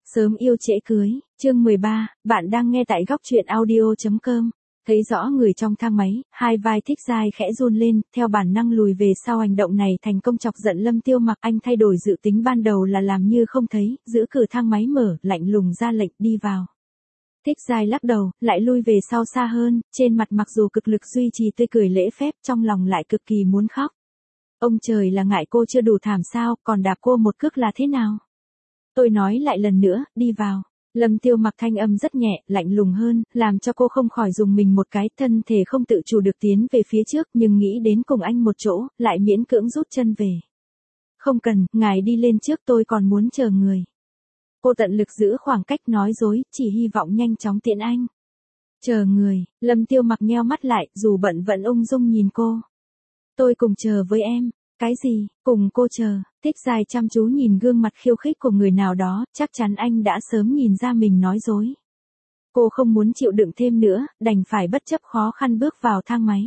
Sớm yêu trễ cưới, chương 13, bạn đang nghe tại góc truyện audio.com. Thấy rõ người trong thang máy, hai vai Thích Giai khẽ run lên, theo bản năng lùi về sau. Hành động này thành công chọc giận Lâm Tiêu Mặc. Anh thay đổi dự tính ban đầu là làm như không thấy, giữ cửa thang máy mở, lạnh lùng ra lệnh đi vào. Thích Giai lắc đầu, lại lui về sau xa hơn, trên mặt mặc dù cực lực duy trì tươi cười lễ phép, trong lòng lại cực kỳ muốn khóc. Ông trời là ngại cô chưa đủ thảm sao, còn đạp cô một cước là thế nào? Tôi nói lại lần nữa, đi vào. Lâm Tiêu Mặc thanh âm rất nhẹ, lạnh lùng hơn, làm cho cô không khỏi dùng mình một cái, thân thể không tự chủ được tiến về phía trước, nhưng nghĩ đến cùng anh một chỗ, lại miễn cưỡng rút chân về. Không cần, ngài đi lên trước, tôi còn muốn chờ người. Cô tận lực giữ khoảng cách nói dối, chỉ hy vọng nhanh chóng tiễn anh. Chờ người, Lâm Tiêu Mặc nheo mắt lại, dù bận vẫn ung dung nhìn cô. Tôi cùng chờ với em. Cái gì, cùng cô chờ? Thích Giai chăm chú nhìn gương mặt khiêu khích của người nào đó, chắc chắn anh đã sớm nhìn ra mình nói dối. Cô không muốn chịu đựng thêm nữa, đành phải bất chấp khó khăn bước vào thang máy.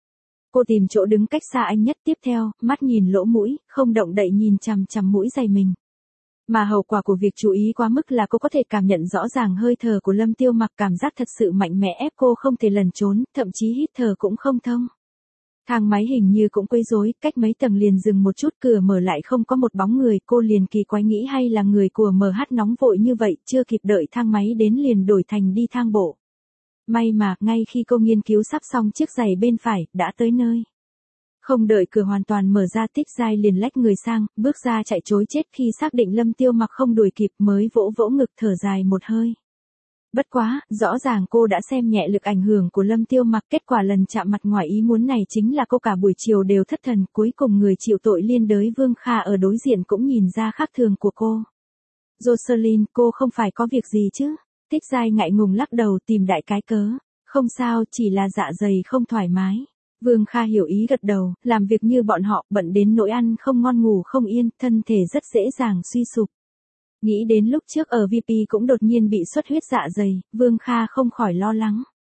Cô tìm chỗ đứng cách xa anh nhất, tiếp theo, mắt nhìn lỗ mũi, không động đậy nhìn chằm chằm mũi giày mình. Mà hậu quả của việc chú ý quá mức là cô có thể cảm nhận rõ ràng hơi thở của Lâm Tiêu Mặc, cảm giác thật sự mạnh mẽ ép cô không thể lẩn trốn, thậm chí hít thở cũng không thông. Thang máy hình như cũng quấy rối, cách mấy tầng liền dừng một chút, cửa mở lại không có một bóng người, cô liền kỳ quái nghĩ hay là người của MH nóng vội như vậy, chưa kịp đợi thang máy đến liền đổi thành đi thang bộ. May mà, ngay khi cô nghiên cứu sắp xong chiếc giày bên phải, đã tới nơi. Không đợi cửa hoàn toàn mở ra, Thích Giai liền lách người sang, bước ra chạy trối chết, khi xác định Lâm Tiêu Mặc không đuổi kịp mới vỗ vỗ ngực thở dài một hơi. Bất quá, rõ ràng cô đã xem nhẹ lực ảnh hưởng của Lâm Tiêu Mặc, kết quả lần chạm mặt ngoài ý muốn này chính là cô cả buổi chiều đều thất thần, cuối cùng người chịu tội liên đới Vương Kha ở đối diện cũng nhìn ra khác thường của cô. Jocelyn, cô không phải có việc gì chứ? Thích Giai ngại ngùng lắc đầu tìm đại cái cớ. Không sao, chỉ là dạ dày không thoải mái. Vương Kha hiểu ý gật đầu, làm việc như bọn họ, bận đến nỗi ăn không ngon ngủ không yên, thân thể rất dễ dàng suy sụp. Nghĩ đến lúc trước ở VP cũng đột nhiên bị xuất huyết dạ dày, Vương Kha không khỏi lo lắng.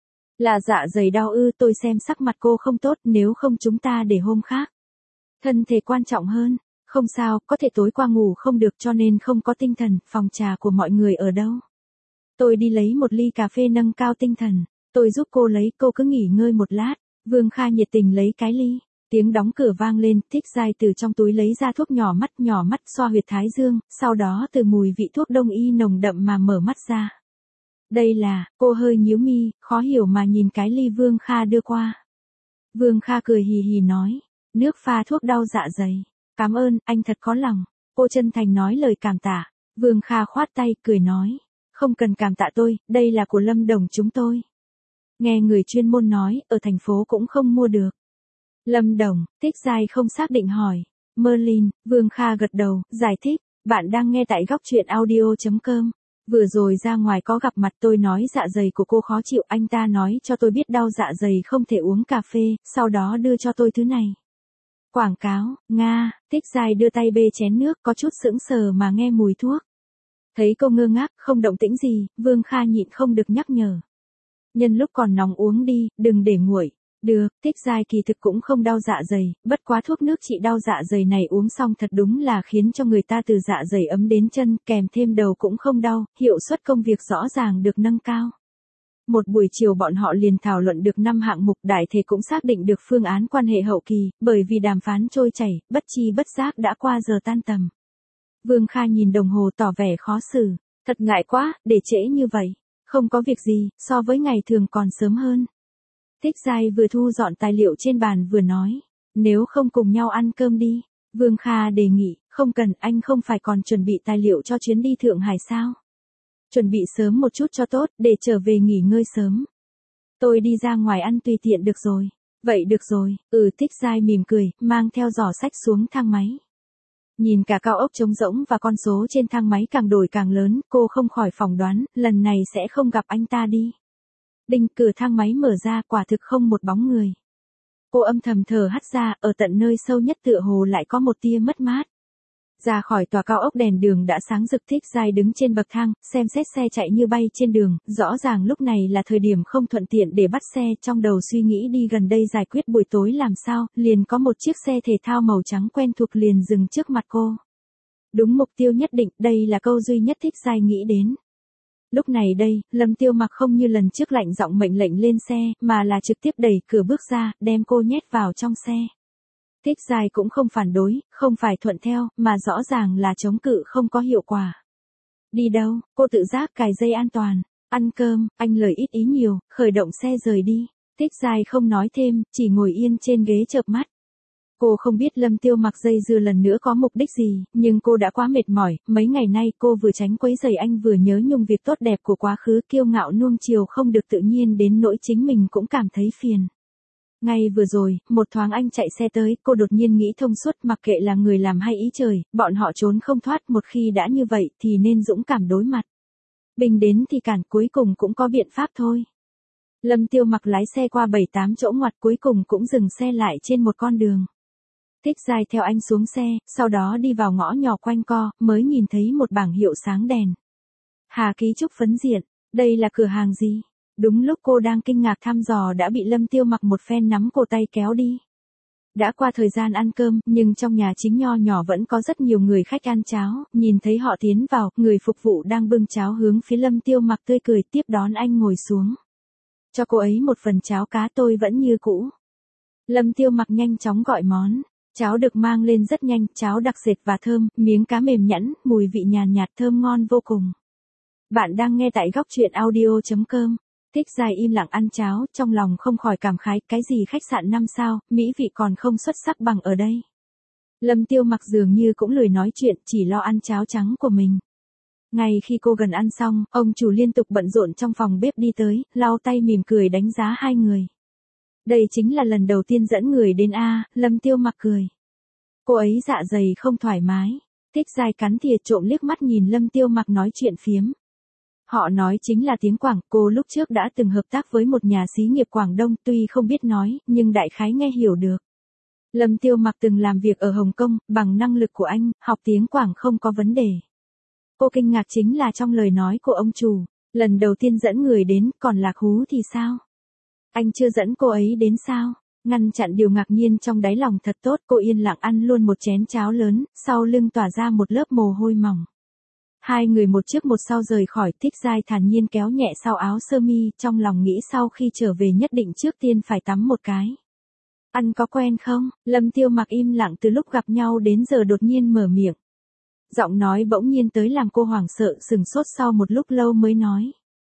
Là dạ dày đau ư? Tôi xem sắc mặt cô không tốt, nếu không chúng ta để hôm khác. Thân thể quan trọng hơn. Không sao, có thể tối qua ngủ không được cho nên không có tinh thần. Phòng trà của mọi người ở đâu? Tôi đi lấy một ly cà phê nâng cao tinh thần. Tôi giúp cô lấy, cô cứ nghỉ ngơi một lát. Vương Kha nhiệt tình lấy cái ly. Tiếng đóng cửa vang lên, Thích Giai từ trong túi lấy ra thuốc nhỏ mắt xoa huyệt thái dương, sau đó từ mùi vị thuốc đông y nồng đậm mà mở mắt ra. Đây là, cô hơi nhíu mi, khó hiểu mà nhìn cái ly Vương Kha đưa qua. Vương Kha cười hì hì nói, nước pha thuốc đau dạ dày. Cảm ơn, anh thật có lòng. Cô chân thành nói lời cảm tạ. Vương Kha khoát tay, cười nói, không cần cảm tạ tôi, đây là của Lâm Đồng chúng tôi. Nghe người chuyên môn nói, ở thành phố cũng không mua được. Lâm Đồng, Thích Giai không xác định hỏi. Merlin, Vương Kha gật đầu, giải thích, bạn đang nghe tại góc truyện audio.com. Vừa rồi ra ngoài có gặp mặt, tôi nói dạ dày của cô khó chịu, anh ta nói cho tôi biết đau dạ dày không thể uống cà phê, sau đó đưa cho tôi thứ này. Quảng cáo, Nga, Thích Giai đưa tay bê chén nước, có chút sững sờ mà nghe mùi thuốc. Thấy cô ngơ ngác, không động tĩnh gì, Vương Kha nhịn không được nhắc nhở. Nhân lúc còn nóng uống đi, đừng để nguội. Được, Thích Giai kỳ thực cũng không đau dạ dày, bất quá thuốc nước trị đau dạ dày này uống xong thật đúng là khiến cho người ta từ dạ dày ấm đến chân, kèm thêm đầu cũng không đau, hiệu suất công việc rõ ràng được nâng cao. Một buổi chiều bọn họ liền thảo luận được 5 hạng mục, đại thể cũng xác định được phương án quan hệ hậu kỳ, bởi vì đàm phán trôi chảy, bất chi bất giác đã qua giờ tan tầm. Vương Kha nhìn đồng hồ tỏ vẻ khó xử, thật ngại quá, để trễ như vậy. Không có việc gì, so với ngày thường còn sớm hơn. Thích Giai vừa thu dọn tài liệu trên bàn vừa nói, nếu không cùng nhau ăn cơm đi. Vương Kha đề nghị, không cần, anh không phải còn chuẩn bị tài liệu cho chuyến đi Thượng Hải sao? Chuẩn bị sớm một chút cho tốt, để trở về nghỉ ngơi sớm. Tôi đi ra ngoài ăn tùy tiện được rồi. Vậy được rồi, Thích Giai mỉm cười, mang theo giỏ sách xuống thang máy. Nhìn cả cao ốc trống rỗng và con số trên thang máy càng đổi càng lớn, cô không khỏi phỏng đoán, lần này sẽ không gặp anh ta đi. Đinh, cửa thang máy mở ra, quả thực không một bóng người. Cô âm thầm thở hắt ra, ở tận nơi sâu nhất tựa hồ lại có một tia mất mát. Ra khỏi tòa cao ốc đèn đường đã sáng rực, Thích Giai đứng trên bậc thang, xem xét xe chạy như bay trên đường, rõ ràng lúc này là thời điểm không thuận tiện để bắt xe, trong đầu suy nghĩ đi gần đây giải quyết buổi tối làm sao, liền có một chiếc xe thể thao màu trắng quen thuộc liền dừng trước mặt cô. Đúng mục tiêu nhất định, đây là câu duy nhất Thích Giai nghĩ đến. Lúc này đây, Lâm Tiêu Mặc không như lần trước lạnh giọng mệnh lệnh lên xe, mà là trực tiếp đẩy cửa bước ra, đem cô nhét vào trong xe. Thích Giai cũng không phản đối, không phải thuận theo, mà rõ ràng là chống cự không có hiệu quả. Đi đâu, cô tự giác cài dây an toàn. Ăn cơm, anh lời ít ý nhiều, khởi động xe rời đi. Thích Giai không nói thêm, chỉ ngồi yên trên ghế chợp mắt. Cô không biết Lâm Tiêu Mặc dây dưa lần nữa có mục đích gì, nhưng cô đã quá mệt mỏi, mấy ngày nay cô vừa tránh quấy rầy anh vừa nhớ nhung việc tốt đẹp của quá khứ, kiêu ngạo nuông chiều không được tự nhiên đến nỗi chính mình cũng cảm thấy phiền. Ngay vừa rồi, một thoáng anh chạy xe tới, cô đột nhiên nghĩ thông suốt, mặc kệ là người làm hay ý trời, bọn họ trốn không thoát, một khi đã như vậy thì nên dũng cảm đối mặt. Bình đến thì cản, cuối cùng cũng có biện pháp thôi. Lâm Tiêu Mặc lái xe qua 7-8 chỗ ngoặt, cuối cùng cũng dừng xe lại trên một con đường. Thích Giai theo anh xuống xe, sau đó đi vào ngõ nhỏ quanh co, mới nhìn thấy một bảng hiệu sáng đèn. Hà Ký Trúc phấn diện, đây là cửa hàng gì? Đúng lúc cô đang kinh ngạc thăm dò đã bị Lâm Tiêu Mặc một phen nắm cổ tay kéo đi. Đã qua thời gian ăn cơm, nhưng trong nhà chính nho nhỏ vẫn có rất nhiều người khách ăn cháo, nhìn thấy họ tiến vào, người phục vụ đang bưng cháo hướng phía Lâm Tiêu Mặc tươi cười tiếp đón anh ngồi xuống. Cho cô ấy một phần cháo cá, tôi vẫn như cũ. Lâm Tiêu Mặc nhanh chóng gọi món. Cháo được mang lên rất nhanh, cháo đặc sệt và thơm, miếng cá mềm nhẵn, mùi vị nhàn nhạt thơm ngon vô cùng. Bạn đang nghe tại góc truyện audio.com. Thích Giai im lặng ăn cháo, trong lòng không khỏi cảm khái, cái gì khách sạn 5 sao, mỹ vị còn không xuất sắc bằng ở đây. Lâm Tiêu Mặc dường như cũng lười nói chuyện, chỉ lo ăn cháo trắng của mình. Ngay khi cô gần ăn xong, ông chủ liên tục bận rộn trong phòng bếp đi tới, lau tay mỉm cười đánh giá hai người. Đây chính là lần đầu tiên dẫn người đến a. Lâm Tiêu Mặc cười. Cô ấy dạ dày không thoải mái. Thích Giai cắn thìa trộm liếc mắt nhìn Lâm Tiêu Mặc nói chuyện phiếm. Họ nói chính là tiếng Quảng, cô lúc trước đã từng hợp tác với một nhà xí nghiệp Quảng Đông, tuy không biết nói, nhưng đại khái nghe hiểu được. Lâm Tiêu Mặc từng làm việc ở Hồng Kông, bằng năng lực của anh, học tiếng Quảng không có vấn đề. Cô kinh ngạc chính là trong lời nói của ông chủ, lần đầu tiên dẫn người đến, còn Lạc Hú thì sao? Anh chưa dẫn cô ấy đến sao? Ngăn chặn điều ngạc nhiên trong đáy lòng thật tốt, cô yên lặng ăn luôn một chén cháo lớn, sau lưng tỏa ra một lớp mồ hôi mỏng. Hai người một trước một sau rời khỏi. Thích Giai thản nhiên kéo nhẹ sau áo sơ mi, trong lòng nghĩ sau khi trở về nhất định trước tiên phải tắm một cái. Ăn có quen không? Lâm Tiêu Mặc im lặng từ lúc gặp nhau đến giờ đột nhiên mở miệng. Giọng nói bỗng nhiên tới làm cô hoảng sợ, sừng sốt sau một lúc lâu mới nói.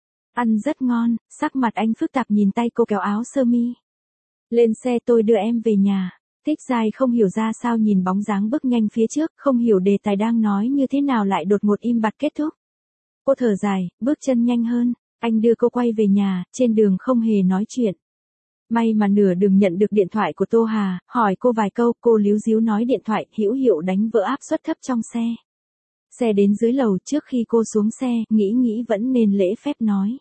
Ăn rất ngon. Sắc mặt anh phức tạp nhìn tay cô kéo áo sơ mi. Lên xe, tôi đưa em về nhà. Thích Giai không hiểu ra sao nhìn bóng dáng bước nhanh phía trước, không hiểu đề tài đang nói như thế nào lại đột ngột im bặt kết thúc. Cô thở dài, bước chân nhanh hơn, anh đưa cô quay về nhà, trên đường không hề nói chuyện. May mà nửa đường nhận được điện thoại của Tô Hà, hỏi cô vài câu, cô líu díu nói điện thoại hữu hiệu đánh vỡ áp suất thấp trong xe. Xe đến dưới lầu, trước khi cô xuống xe, nghĩ vẫn nên lễ phép nói.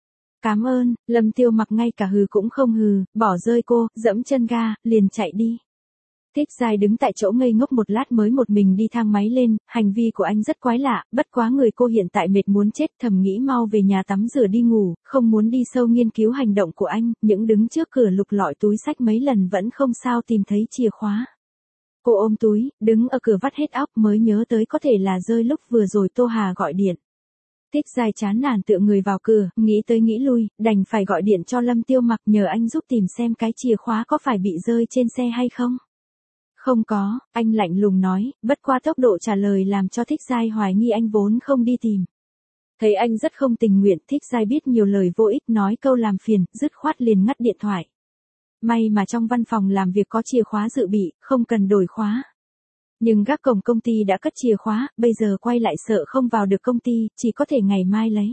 Cảm ơn. Lâm Tiêu Mặc ngay cả hừ cũng không hừ, bỏ rơi cô, dẫm chân ga, liền chạy đi. Thích Giai đứng tại chỗ ngây ngốc một lát mới một mình đi thang máy lên, hành vi của anh rất quái lạ, bất quá người cô hiện tại mệt muốn chết, thầm nghĩ mau về nhà tắm rửa đi ngủ, không muốn đi sâu nghiên cứu hành động của anh, những đứng trước cửa lục lọi túi xách mấy lần vẫn không sao tìm thấy chìa khóa. Cô ôm túi, đứng ở cửa vắt hết óc mới nhớ tới có thể là rơi lúc vừa rồi Tô Hà gọi điện. Thích Giai chán nản tựa người vào cửa, nghĩ tới nghĩ lui, đành phải gọi điện cho Lâm Tiêu Mặc nhờ anh giúp tìm xem cái chìa khóa có phải bị rơi trên xe hay không. Không có, anh lạnh lùng nói, bất qua tốc độ trả lời làm cho Thích Giai hoài nghi anh vốn không đi tìm. Thấy anh rất không tình nguyện, Thích Giai biết nhiều lời vô ích nói câu làm phiền, dứt khoát liền ngắt điện thoại. May mà trong văn phòng làm việc có chìa khóa dự bị, không cần đổi khóa. Nhưng gác cổng công ty đã cất chìa khóa, bây giờ quay lại sợ không vào được công ty, chỉ có thể ngày mai lấy.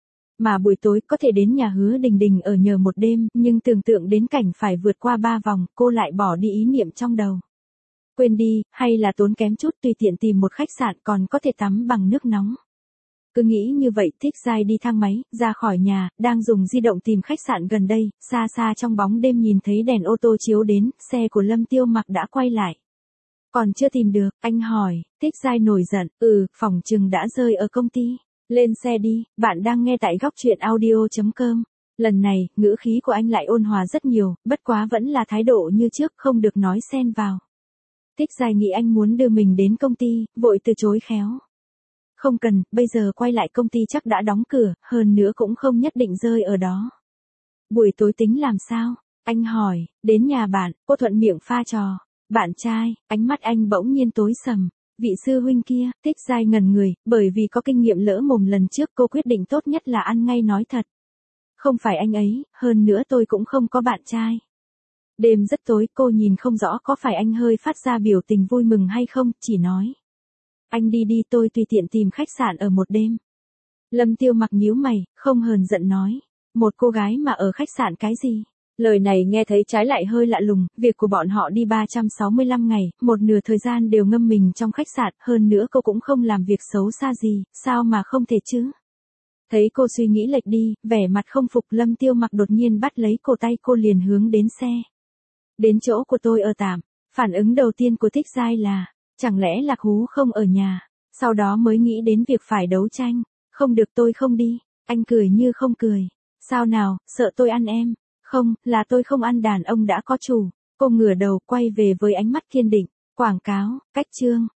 Mà buổi tối có thể đến nhà Hứa Đình Đình ở nhờ một đêm, nhưng tưởng tượng đến cảnh phải vượt qua 3 vòng, cô lại bỏ đi ý niệm trong đầu. Quên đi, hay là tốn kém chút tùy tiện tìm một khách sạn còn có thể tắm bằng nước nóng. Cứ nghĩ như vậy, Thích Giai đi thang máy, ra khỏi nhà, đang dùng di động tìm khách sạn gần đây, xa xa trong bóng đêm nhìn thấy đèn ô tô chiếu đến, xe của Lâm Tiêu Mặc đã quay lại. Còn chưa tìm được, anh hỏi. Thích Giai nổi giận, phỏng chừng đã rơi ở công ty. Lên xe đi, bạn đang nghe tại góc truyện audio.com. Lần này, ngữ khí của anh lại ôn hòa rất nhiều, bất quá vẫn là thái độ như trước, không được nói xen vào. Thích Giai nghĩ anh muốn đưa mình đến công ty, vội từ chối khéo. Không cần, bây giờ quay lại công ty chắc đã đóng cửa, hơn nữa cũng không nhất định rơi ở đó. Buổi tối tính làm sao? Anh hỏi, đến nhà bạn, cô thuận miệng pha trò. Bạn trai, ánh mắt anh bỗng nhiên tối sầm. Vị sư huynh kia, Thích Giai ngẩn người, bởi vì có kinh nghiệm lỡ mồm lần trước cô quyết định tốt nhất là ăn ngay nói thật. Không phải anh ấy, hơn nữa tôi cũng không có bạn trai. Đêm rất tối, cô nhìn không rõ có phải anh hơi phát ra biểu tình vui mừng hay không, chỉ nói. Anh đi đi, tôi tùy tiện tìm khách sạn ở một đêm. Lâm Tiêu Mặc nhíu mày, không hờn giận nói. Một cô gái mà ở khách sạn cái gì? Lời này nghe thấy trái lại hơi lạ lùng, việc của bọn họ đi 365 ngày, một nửa thời gian đều ngâm mình trong khách sạn, hơn nữa cô cũng không làm việc xấu xa gì, sao mà không thể chứ? Thấy cô suy nghĩ lệch đi, vẻ mặt không phục, Lâm Tiêu Mặc đột nhiên bắt lấy cổ tay cô liền hướng đến xe. Đến chỗ của tôi ở tạm. Phản ứng đầu tiên của Thích Giai là, chẳng lẽ Lạc Hú không ở nhà, sau đó mới nghĩ đến việc phải đấu tranh. Không được, tôi không đi. Anh cười như không cười. Sao nào, sợ tôi ăn em? Không, là tôi không ăn, đàn ông đã có chủ. Cô ngửa đầu quay về với ánh mắt kiên định. Quảng cáo, cách chương.